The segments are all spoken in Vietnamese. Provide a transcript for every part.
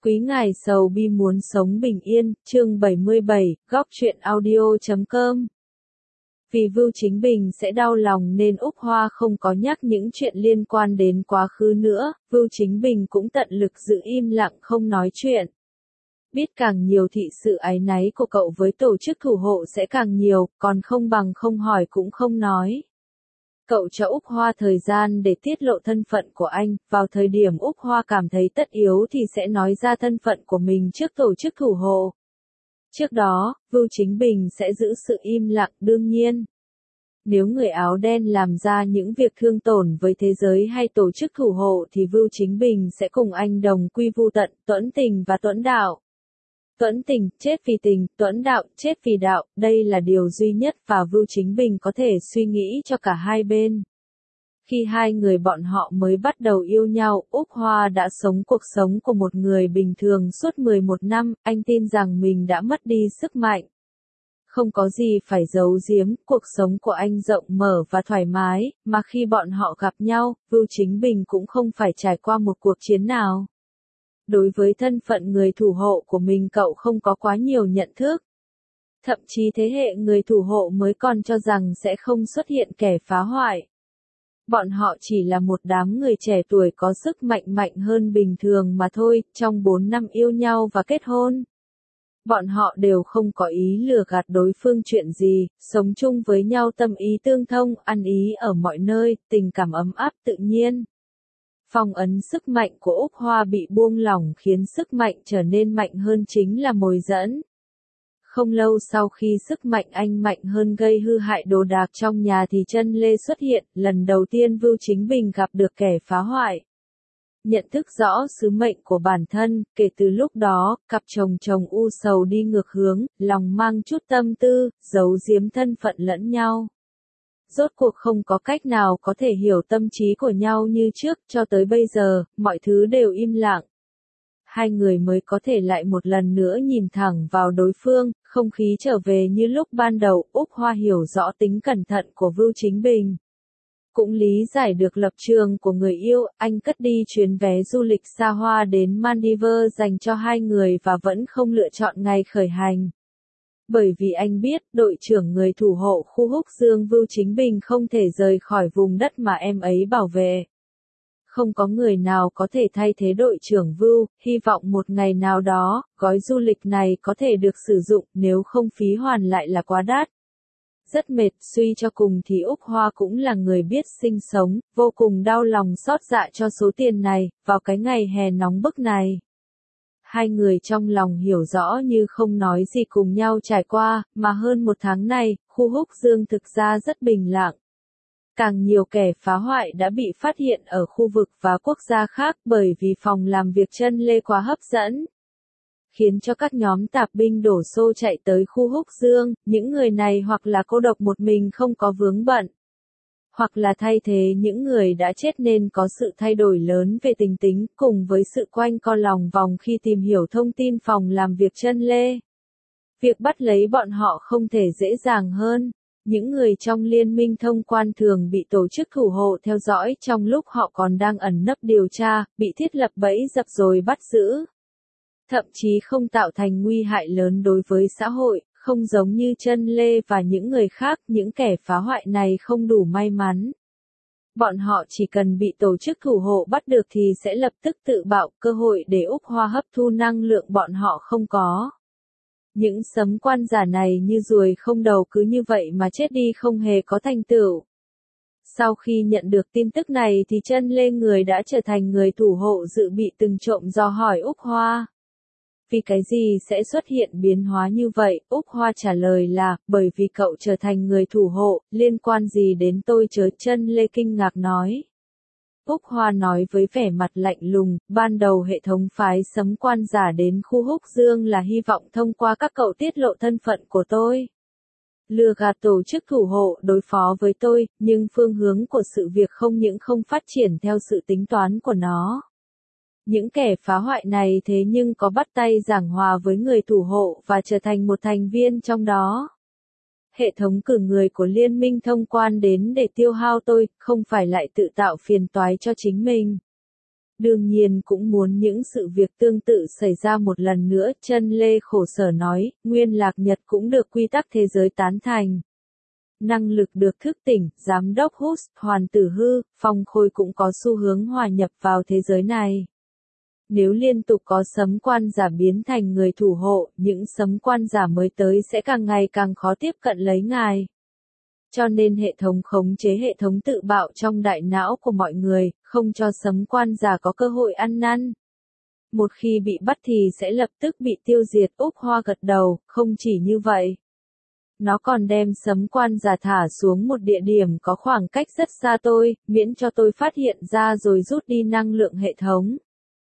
Quý ngài sầu bi muốn sống bình yên, chương 77, góc truyện audio.com. Vì Vưu Chính Bình sẽ đau lòng nên Úc Hoa không có nhắc những chuyện liên quan đến quá khứ nữa, Vưu Chính Bình cũng tận lực giữ im lặng không nói chuyện. Biết càng nhiều thị sự áy náy của cậu với tổ chức thủ hộ sẽ càng nhiều, còn không bằng không hỏi cũng không nói. Cậu cho Úc Hoa thời gian để tiết lộ thân phận của anh, vào thời điểm Úc Hoa cảm thấy tất yếu thì sẽ nói ra thân phận của mình trước tổ chức thủ hộ. Trước đó, Vưu Chính Bình sẽ giữ sự im lặng đương nhiên. Nếu người áo đen làm ra những việc thương tổn với thế giới hay tổ chức thủ hộ thì Vưu Chính Bình sẽ cùng anh đồng quy vu tận, tuẫn tình và tuẫn đạo. Tuẫn tình, chết vì tình, tuẫn đạo, chết vì đạo, đây là điều duy nhất và Vưu Chính Bình có thể suy nghĩ cho cả hai bên. Khi hai người bọn họ mới bắt đầu yêu nhau, Úc Hoa đã sống cuộc sống của một người bình thường suốt 11 năm, anh tin rằng mình đã mất đi sức mạnh. Không có gì phải giấu giếm, cuộc sống của anh rộng mở và thoải mái, mà khi bọn họ gặp nhau, Vưu Chính Bình cũng không phải trải qua một cuộc chiến nào. Đối với thân phận người thủ hộ của mình cậu không có quá nhiều nhận thức. Thậm chí thế hệ người thủ hộ mới còn cho rằng sẽ không xuất hiện kẻ phá hoại. Bọn họ chỉ là một đám người trẻ tuổi có sức mạnh mạnh hơn bình thường mà thôi, trong 4 năm yêu nhau và kết hôn. Bọn họ đều không có ý lừa gạt đối phương chuyện gì, sống chung với nhau tâm ý tương thông, ăn ý ở mọi nơi, tình cảm ấm áp tự nhiên. Phong ấn sức mạnh của Úc Hoa bị buông lỏng khiến sức mạnh trở nên mạnh hơn chính là mồi dẫn. Không lâu sau khi sức mạnh anh mạnh hơn gây hư hại đồ đạc trong nhà thì Chân Lê xuất hiện, lần đầu tiên Vưu Chính Bình gặp được kẻ phá hoại. Nhận thức rõ sứ mệnh của bản thân, kể từ lúc đó, cặp chồng chồng u sầu đi ngược hướng, lòng mang chút tâm tư, giấu giếm thân phận lẫn nhau. Rốt cuộc không có cách nào có thể hiểu tâm trí của nhau như trước, cho tới bây giờ, mọi thứ đều im lặng. Hai người mới có thể lại một lần nữa nhìn thẳng vào đối phương, không khí trở về như lúc ban đầu, Úc Hoa hiểu rõ tính cẩn thận của Vưu Chính Bình. Cũng lý giải được lập trường của người yêu, anh cất đi chuyến vé du lịch xa hoa đến Maldives dành cho hai người và vẫn không lựa chọn ngày khởi hành. Bởi vì anh biết, đội trưởng người thủ hộ khu Húc Dương Vưu Chính Bình không thể rời khỏi vùng đất mà em ấy bảo vệ. Không có người nào có thể thay thế đội trưởng Vưu, hy vọng một ngày nào đó, gói du lịch này có thể được sử dụng, nếu không phí hoàn lại là quá đắt. Rất mệt, suy cho cùng thì Úc Hoa cũng là người biết sinh sống, vô cùng đau lòng xót dạ cho số tiền này, vào cái ngày hè nóng bức này. Hai người trong lòng hiểu rõ như không nói gì cùng nhau trải qua, mà hơn một tháng này, khu Húc Dương thực ra rất bình lặng. Càng nhiều kẻ phá hoại đã bị phát hiện ở khu vực và quốc gia khác bởi vì phòng làm việc Chân Lê quá hấp dẫn. Khiến cho các nhóm tạp binh đổ xô chạy tới khu Húc Dương, những người này hoặc là cô độc một mình không có vướng bận. Hoặc là thay thế những người đã chết nên có sự thay đổi lớn về tình tính, cùng với sự quanh co lòng vòng khi tìm hiểu thông tin phòng làm việc Chân Lê. Việc bắt lấy bọn họ không thể dễ dàng hơn. Những người trong liên minh thông quan thường bị tổ chức thủ hộ theo dõi trong lúc họ còn đang ẩn nấp điều tra, bị thiết lập bẫy dập rồi bắt giữ. Thậm chí không tạo thành nguy hại lớn đối với xã hội, không giống như Chân Lê và những người khác, những kẻ phá hoại này không đủ may mắn. Bọn họ chỉ cần bị tổ chức thủ hộ bắt được thì sẽ lập tức tự bạo, cơ hội để Úc Hoa hấp thu năng lượng bọn họ không có. Những sấm quan giả này như ruồi không đầu cứ như vậy mà chết đi không hề có thành tựu. Sau khi nhận được tin tức này thì Chân Lê người đã trở thành người thủ hộ dự bị từng trộm dò hỏi Úc Hoa. Vì cái gì sẽ xuất hiện biến hóa như vậy? Úc Hoa trả lời là, bởi vì cậu trở thành người thủ hộ, liên quan gì đến tôi chớ? Chân Lê kinh ngạc nói. Úc Hoa nói với vẻ mặt lạnh lùng, ban đầu hệ thống phái sấm quan giả đến khu Húc Dương là hy vọng thông qua các cậu tiết lộ thân phận của tôi. Lừa gạt tổ chức thủ hộ đối phó với tôi, nhưng phương hướng của sự việc không những không phát triển theo sự tính toán của nó. Những kẻ phá hoại này thế nhưng có bắt tay giảng hòa với người thủ hộ và trở thành một thành viên trong đó. Hệ thống cử người của liên minh thông quan đến để tiêu hao tôi, không phải lại tự tạo phiền toái cho chính mình. Đương nhiên cũng muốn những sự việc tương tự xảy ra một lần nữa, Chân Lê khổ sở nói, Nguyên Lạc Nhật cũng được quy tắc thế giới tán thành. Năng lực được thức tỉnh, giám đốc Hus, Hoàn Tử Hư, Phong Khôi cũng có xu hướng hòa nhập vào thế giới này. Nếu liên tục có sấm quan giả biến thành người thủ hộ, những sấm quan giả mới tới sẽ càng ngày càng khó tiếp cận lấy ngài. Cho nên hệ thống khống chế hệ thống tự bạo trong đại não của mọi người, không cho sấm quan giả có cơ hội ăn năn. Một khi bị bắt thì sẽ lập tức bị tiêu diệt. Úc Hoa gật đầu, không chỉ như vậy. Nó còn đem sấm quan giả thả xuống một địa điểm có khoảng cách rất xa tôi, miễn cho tôi phát hiện ra rồi rút đi năng lượng hệ thống.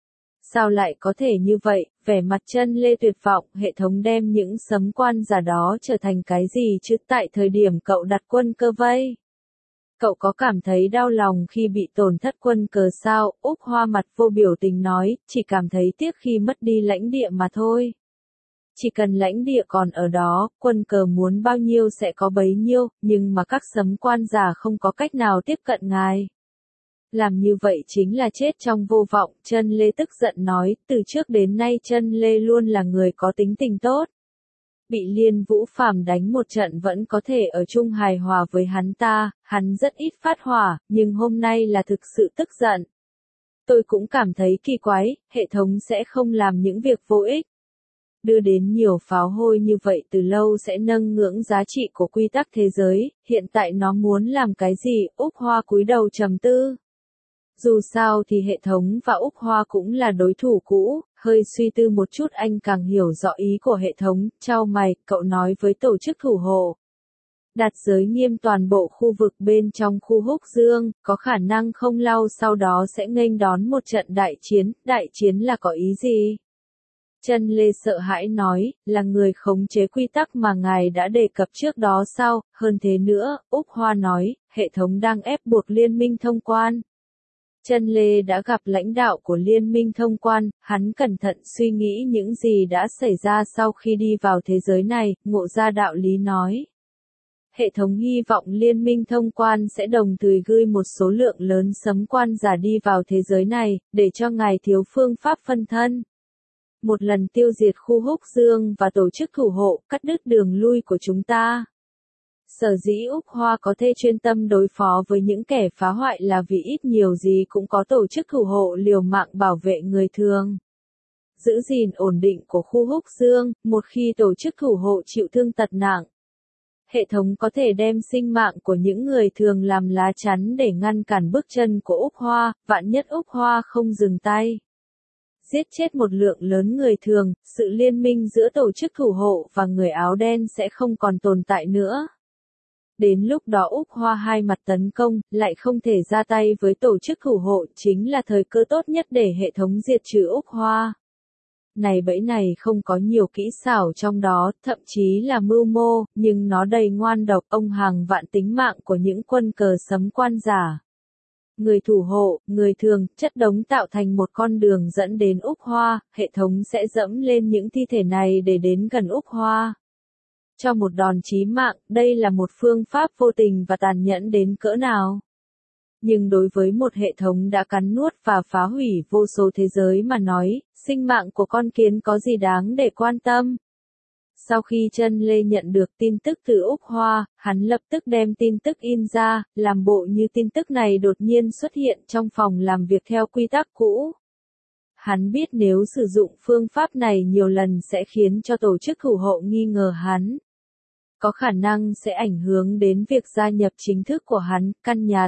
Sao lại có thể như vậy, vẻ mặt Chân Lê tuyệt vọng, hệ thống đem những sấm quan giả đó trở thành cái gì chứ tại thời điểm cậu đặt quân cơ vây? Cậu có cảm thấy đau lòng khi bị tổn thất quân cờ sao? Úc Hoa mặt vô biểu tình nói, chỉ cảm thấy tiếc khi mất đi lãnh địa mà thôi. Chỉ cần lãnh địa còn ở đó, quân cờ muốn bao nhiêu sẽ có bấy nhiêu, nhưng mà các sấm quan giả không có cách nào tiếp cận ngài. Làm như vậy chính là chết trong vô vọng, Chân Lê tức giận nói, từ trước đến nay Chân Lê luôn là người có tính tình tốt. Bị Liên Vũ Phàm đánh một trận vẫn có thể ở chung hài hòa với hắn ta, hắn rất ít phát hỏa, nhưng hôm nay là thực sự tức giận. Tôi cũng cảm thấy kỳ quái, hệ thống sẽ không làm những việc vô ích. Đưa đến nhiều pháo hôi như vậy từ lâu sẽ nâng ngưỡng giá trị của quy tắc thế giới, hiện tại nó muốn làm cái gì? Úc Hoa cúi đầu trầm tư. Dù sao thì hệ thống và Úc Hoa cũng là đối thủ cũ, hơi suy tư một chút anh càng hiểu rõ ý của hệ thống, chau mày, cậu nói với tổ chức thủ hộ. Đặt giới nghiêm toàn bộ khu vực bên trong khu Húc Dương, có khả năng không lâu sau đó sẽ nghênh đón một trận đại chiến là có ý gì? Chân Lê sợ hãi nói, là người khống chế quy tắc mà ngài đã đề cập trước đó sao? Hơn thế nữa, Úc Hoa nói, hệ thống đang ép buộc liên minh thông quan. Chân Lê đã gặp lãnh đạo của liên minh thông quan, hắn cẩn thận suy nghĩ những gì đã xảy ra sau khi đi vào thế giới này, ngộ ra đạo lý nói. Hệ thống hy vọng liên minh thông quan sẽ đồng thời gửi một số lượng lớn sấm quan giả đi vào thế giới này, để cho ngài thiếu phương pháp phân thân. Một lần tiêu diệt khu Húc Dương và tổ chức thủ hộ, cắt đứt đường lui của chúng ta. Sở dĩ Úc Hoa có thể chuyên tâm đối phó với những kẻ phá hoại là vì ít nhiều gì cũng có tổ chức thủ hộ liều mạng bảo vệ người thường. Giữ gìn ổn định của khu Húc Dương, một khi tổ chức thủ hộ chịu thương tật nặng. Hệ thống có thể đem sinh mạng của những người thường làm lá chắn để ngăn cản bước chân của Úc Hoa, vạn nhất Úc Hoa không dừng tay. Giết chết một lượng lớn người thường, sự liên minh giữa tổ chức thủ hộ và người áo đen sẽ không còn tồn tại nữa. Đến lúc đó Úc Hoa hai mặt tấn công, lại không thể ra tay với tổ chức thủ hộ, chính là thời cơ tốt nhất để hệ thống diệt trừ Úc Hoa. Này bẫy này không có nhiều kỹ xảo trong đó, thậm chí là mưu mô, nhưng nó đầy ngoan độc, ông hàng vạn tính mạng của những quân cờ sấm quan giả. Người thủ hộ, người thường, chất đống tạo thành một con đường dẫn đến Úc Hoa, hệ thống sẽ dẫm lên những thi thể này để đến gần Úc Hoa. Cho một đòn chí mạng, đây là một phương pháp vô tình và tàn nhẫn đến cỡ nào. Nhưng đối với một hệ thống đã cắn nuốt và phá hủy vô số thế giới mà nói, sinh mạng của con kiến có gì đáng để quan tâm. Sau khi Chân Lê nhận được tin tức từ Úc Hoa, hắn lập tức đem tin tức in ra, làm bộ như tin tức này đột nhiên xuất hiện trong phòng làm việc theo quy tắc cũ. Hắn biết nếu sử dụng phương pháp này nhiều lần sẽ khiến cho tổ chức thủ hộ nghi ngờ hắn. Có khả năng sẽ ảnh hưởng đến việc gia nhập chính thức của hắn, căn nhà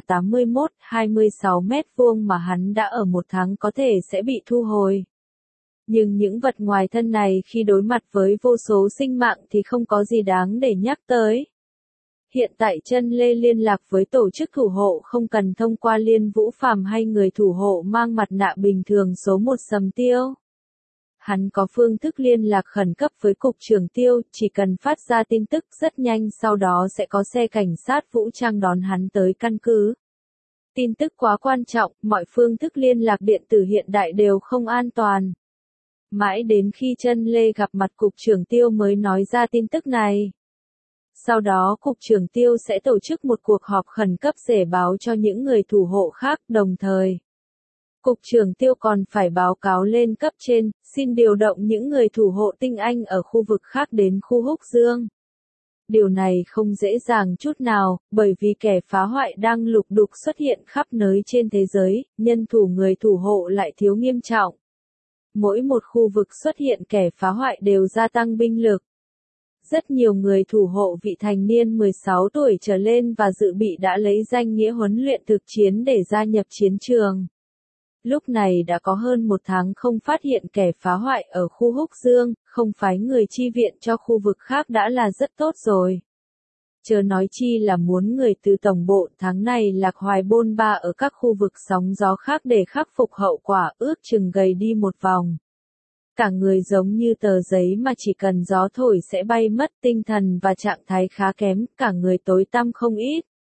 81-26 mét vuông mà hắn đã ở một tháng có thể sẽ bị thu hồi. Nhưng những vật ngoài thân này khi đối mặt với vô số sinh mạng thì không có gì đáng để nhắc tới. Hiện tại Chân Lê liên lạc với tổ chức thủ hộ không cần thông qua Liên Vũ Phàm hay người thủ hộ mang mặt nạ bình thường số 1 Sầm Tiêu. Hắn có phương thức liên lạc khẩn cấp với Cục trưởng Tiêu, chỉ cần phát ra tin tức rất nhanh sau đó sẽ có xe cảnh sát vũ trang đón hắn tới căn cứ. Tin tức quá quan trọng, mọi phương thức liên lạc điện tử hiện đại đều không an toàn. Mãi đến khi Chân Lê gặp mặt Cục trưởng Tiêu mới nói ra tin tức này. Sau đó Cục trưởng Tiêu sẽ tổ chức một cuộc họp khẩn cấp để báo cho những người thủ hộ khác đồng thời. Cục trưởng Tiêu còn phải báo cáo lên cấp trên, xin điều động những người thủ hộ tinh anh ở khu vực khác đến khu Húc Dương. Điều này không dễ dàng chút nào, bởi vì kẻ phá hoại đang lục đục xuất hiện khắp nơi trên thế giới, nhân thủ người thủ hộ lại thiếu nghiêm trọng. Mỗi một khu vực xuất hiện kẻ phá hoại đều gia tăng binh lực. Rất nhiều người thủ hộ vị thành niên 16 tuổi trở lên và dự bị đã lấy danh nghĩa huấn luyện thực chiến để gia nhập chiến trường. Lúc này đã có hơn một tháng không phát hiện kẻ phá hoại ở khu Húc Dương, không phái người chi viện cho khu vực khác đã là rất tốt rồi. Chớ nói chi là muốn người từ tổng bộ tháng này lạc hoài bôn ba ở các khu vực sóng gió khác để khắc phục hậu quả, ước chừng gầy đi một vòng. Cả người giống như tờ giấy mà chỉ cần gió thổi sẽ bay mất, tinh thần và trạng thái khá kém, cả người tối tăm không ít.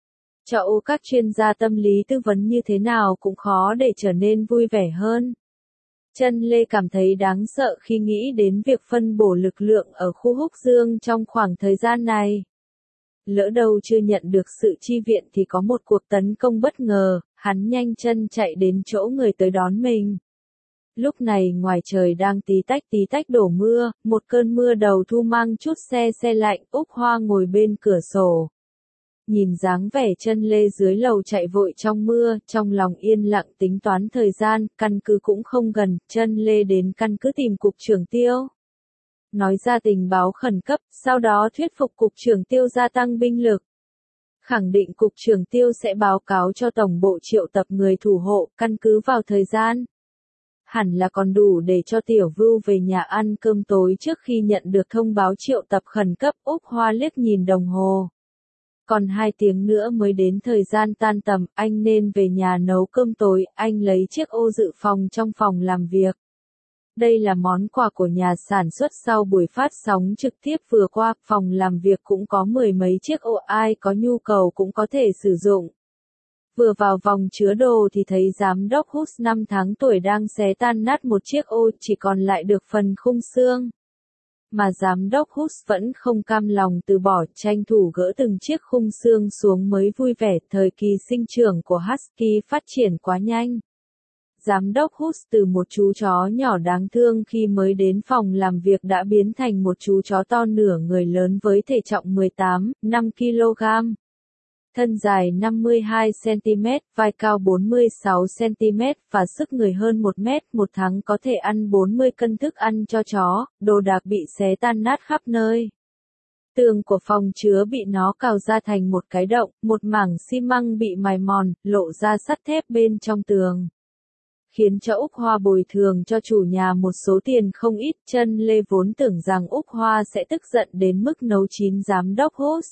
Cho các chuyên gia tâm lý tư vấn như thế nào cũng khó để trở nên vui vẻ hơn. Chân Lê cảm thấy đáng sợ khi nghĩ đến việc phân bổ lực lượng ở khu Húc Dương trong khoảng thời gian này. Lỡ đâu chưa nhận được sự chi viện thì có một cuộc tấn công bất ngờ, hắn nhanh chân chạy đến chỗ người tới đón mình. Lúc này ngoài trời đang tí tách đổ mưa, một cơn mưa đầu thu mang chút se lạnh, Úc Hoa ngồi bên cửa sổ. Nhìn dáng vẻ Chân Lê dưới lầu chạy vội trong mưa, trong lòng yên lặng tính toán thời gian, căn cứ cũng không gần, Chân Lê đến căn cứ tìm cục trưởng Tiêu. Nói ra tình báo khẩn cấp, sau đó thuyết phục cục trưởng Tiêu gia tăng binh lực. Khẳng định cục trưởng Tiêu sẽ báo cáo cho tổng bộ triệu tập người thủ hộ, căn cứ vào thời gian. Hẳn là còn đủ để cho Tiểu Vưu về nhà ăn cơm tối trước khi nhận được thông báo triệu tập khẩn cấp. Úc Hoa liếc nhìn đồng hồ. Còn 2 tiếng nữa mới đến thời gian tan tầm, anh nên về nhà nấu cơm tối, anh lấy chiếc ô dự phòng trong phòng làm việc. Đây là món quà của nhà sản xuất sau buổi phát sóng trực tiếp vừa qua, phòng làm việc cũng có 10 mấy chiếc ô, ai có nhu cầu cũng có thể sử dụng. Vừa vào vòng chứa đồ thì thấy giám đốc Hus 5 tháng tuổi đang xé tan nát một chiếc ô, chỉ còn lại được phần khung xương. Mà giám đốc Hus vẫn không cam lòng từ bỏ, tranh thủ gỡ từng chiếc khung xương xuống mới vui vẻ, thời kỳ sinh trưởng của Husky phát triển quá nhanh. Giám đốc Hus từ một chú chó nhỏ đáng thương khi mới đến phòng làm việc đã biến thành một chú chó to nửa người lớn với thể trọng 18,5 kg. Thân dài 52 cm, vai cao 46 cm và sức người hơn 1 mét, một tháng có thể ăn 40 cân thức ăn cho chó, đồ đạc bị xé tan nát khắp nơi. Tường của phòng chứa bị nó cào ra thành một cái động, một mảng xi măng bị mài mòn, lộ ra sắt thép bên trong tường. Khiến cho Úc Hoa bồi thường cho chủ nhà một số tiền không ít. Chân Lê vốn tưởng rằng Úc Hoa sẽ tức giận đến mức nấu chín giám đốc Hus.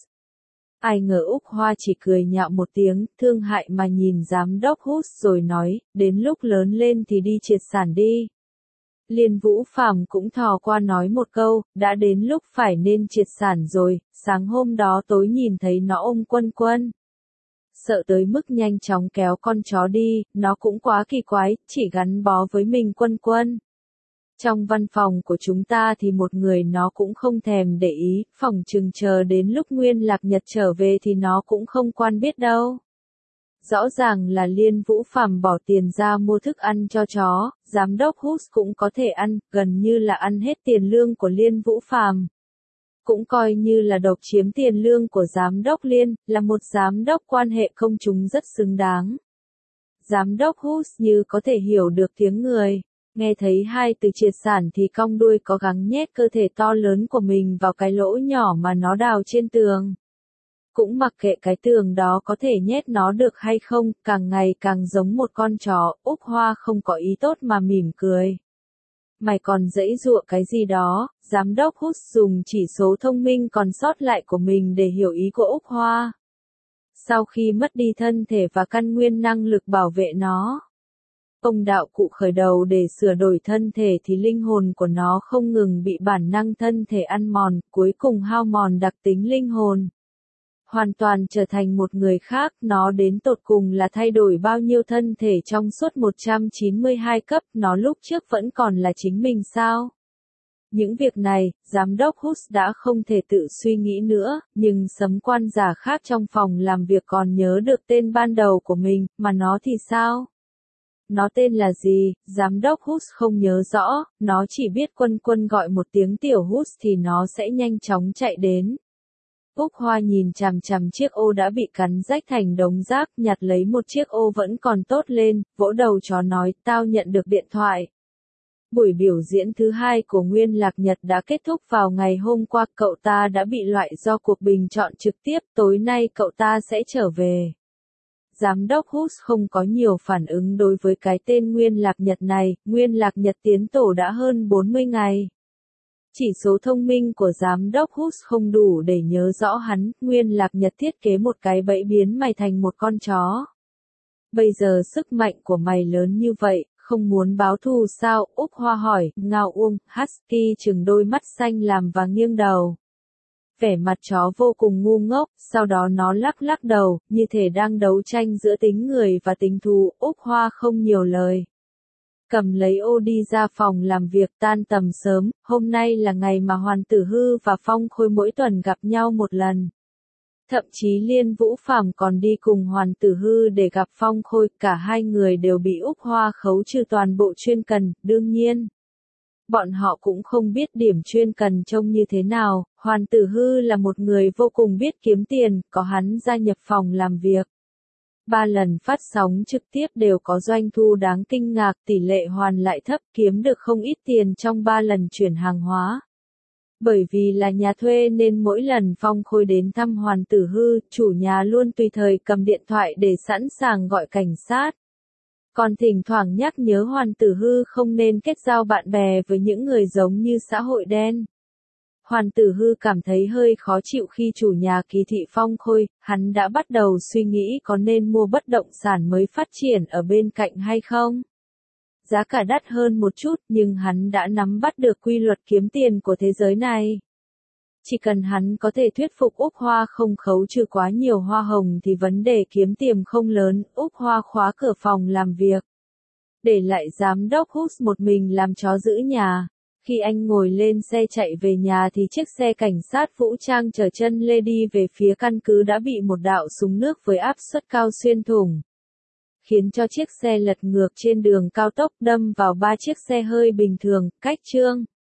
Ai ngờ Úc Hoa chỉ cười nhạo một tiếng, thương hại mà nhìn giám đốc Hus rồi nói, đến lúc lớn lên thì đi triệt sản đi. Liên Vũ Phàm cũng thò qua nói một câu, đã đến lúc phải nên triệt sản rồi, sáng hôm đó tối nhìn thấy nó ôm Quân Quân. Sợ tới mức nhanh chóng kéo con chó đi, nó cũng quá kỳ quái, chỉ gắn bó với mình Quân Quân. Trong văn phòng của chúng ta thì một người nó cũng không thèm để ý, phỏng chừng chờ đến lúc Nguyên Lạc Nhật trở về thì nó cũng không quan biết đâu. Rõ ràng là Liên Vũ Phàm bỏ tiền ra mua thức ăn cho chó, giám đốc Hus cũng có thể ăn, gần như là ăn hết tiền lương của Liên Vũ Phàm. Cũng coi như là độc chiếm tiền lương của giám đốc Liên, là một giám đốc quan hệ công chúng rất xứng đáng. Giám đốc Hus như có thể hiểu được tiếng người. Nghe thấy hai từ triệt sản thì cong đuôi cố gắng nhét cơ thể to lớn của mình vào cái lỗ nhỏ mà nó đào trên tường. Cũng mặc kệ cái tường đó có thể nhét nó được hay không, càng ngày càng giống một con chó. Úc Hoa không có ý tốt mà mỉm cười. Mày còn giãy giụa cái gì đó? Giám đốc Hus dùng chỉ số thông minh còn sót lại của mình để hiểu ý của Úc Hoa. Sau khi mất đi thân thể và căn nguyên năng lực bảo vệ nó, ông đạo cụ khởi đầu để sửa đổi thân thể thì linh hồn của nó không ngừng bị bản năng thân thể ăn mòn, cuối cùng hao mòn đặc tính linh hồn. Hoàn toàn trở thành một người khác, nó đến tột cùng là thay đổi bao nhiêu thân thể trong suốt 192 cấp, nó lúc trước vẫn còn là chính mình sao? Những việc này, giám đốc Hus đã không thể tự suy nghĩ nữa, nhưng sấm quan giả khác trong phòng làm việc còn nhớ được tên ban đầu của mình, mà nó thì sao? Nó tên là gì, giám đốc Hus không nhớ rõ, nó chỉ biết Quân Quân gọi một tiếng tiểu Hus thì nó sẽ nhanh chóng chạy đến. Úc Hoa nhìn chằm chằm chiếc ô đã bị cắn rách thành đống rác, nhặt lấy một chiếc ô vẫn còn tốt lên, vỗ đầu chó nói, tao nhận được điện thoại. Buổi biểu diễn thứ 2 của Nguyên Lạc Nhật đã kết thúc vào ngày hôm qua, cậu ta đã bị loại do cuộc bình chọn trực tiếp, tối nay cậu ta sẽ trở về. Giám đốc Hus không có nhiều phản ứng đối với cái tên Nguyên Lạc Nhật này, Nguyên Lạc Nhật tiến tổ đã hơn 40 ngày. Chỉ số thông minh của giám đốc Hus không đủ để nhớ rõ hắn, Nguyên Lạc Nhật thiết kế một cái bẫy biến mày thành một con chó. Bây giờ sức mạnh của mày lớn như vậy, không muốn báo thù sao? Úc Hoa hỏi, Ngao Uông, Husky trừng đôi mắt xanh làm và nghiêng đầu. Vẻ mặt chó vô cùng ngu ngốc, sau đó nó lắc lắc đầu, như thể đang đấu tranh giữa tính người và tính thú. Úc Hoa không nhiều lời. Cầm lấy ô đi ra phòng làm việc, tan tầm sớm, hôm nay là ngày mà Hoàn Tử Hư và Phong Khôi mỗi tuần gặp nhau một lần. Thậm chí Liên Vũ Phàm còn đi cùng Hoàn Tử Hư để gặp Phong Khôi, cả hai người đều bị Úc Hoa khấu trừ toàn bộ chuyên cần, đương nhiên. Bọn họ cũng không biết điểm chuyên cần trông như thế nào, Hoàn Tử Hư là một người vô cùng biết kiếm tiền, có hắn gia nhập phòng làm việc. 3 lần phát sóng trực tiếp đều có doanh thu đáng kinh ngạc, tỷ lệ hoàn lại thấp, kiếm được không ít tiền trong 3 lần chuyển hàng hóa. Bởi vì là nhà thuê nên mỗi lần Phong Khôi đến thăm Hoàn Tử Hư, chủ nhà luôn tùy thời cầm điện thoại để sẵn sàng gọi cảnh sát. Còn thỉnh thoảng nhắc nhớ Hoàn Tử Hư không nên kết giao bạn bè với những người giống như xã hội đen. Hoàn Tử Hư cảm thấy hơi khó chịu khi chủ nhà kỳ thị Phong Khôi, hắn đã bắt đầu suy nghĩ có nên mua bất động sản mới phát triển ở bên cạnh hay không. Giá cả đắt hơn một chút nhưng hắn đã nắm bắt được quy luật kiếm tiền của thế giới này. Chỉ cần hắn có thể thuyết phục Úc Hoa không khấu trừ quá nhiều hoa hồng thì vấn đề kiếm tiền không lớn. Úc Hoa khóa cửa phòng làm việc, để lại giám đốc Hus một mình làm chó giữ nhà. Khi anh ngồi lên xe chạy về nhà thì chiếc xe cảnh sát vũ trang chở chân lê đi về phía căn cứ đã bị một đạo súng nước với áp suất cao xuyên thủng, khiến cho chiếc xe lật ngược trên đường cao tốc đâm vào 3 chiếc xe hơi bình thường. Cách chương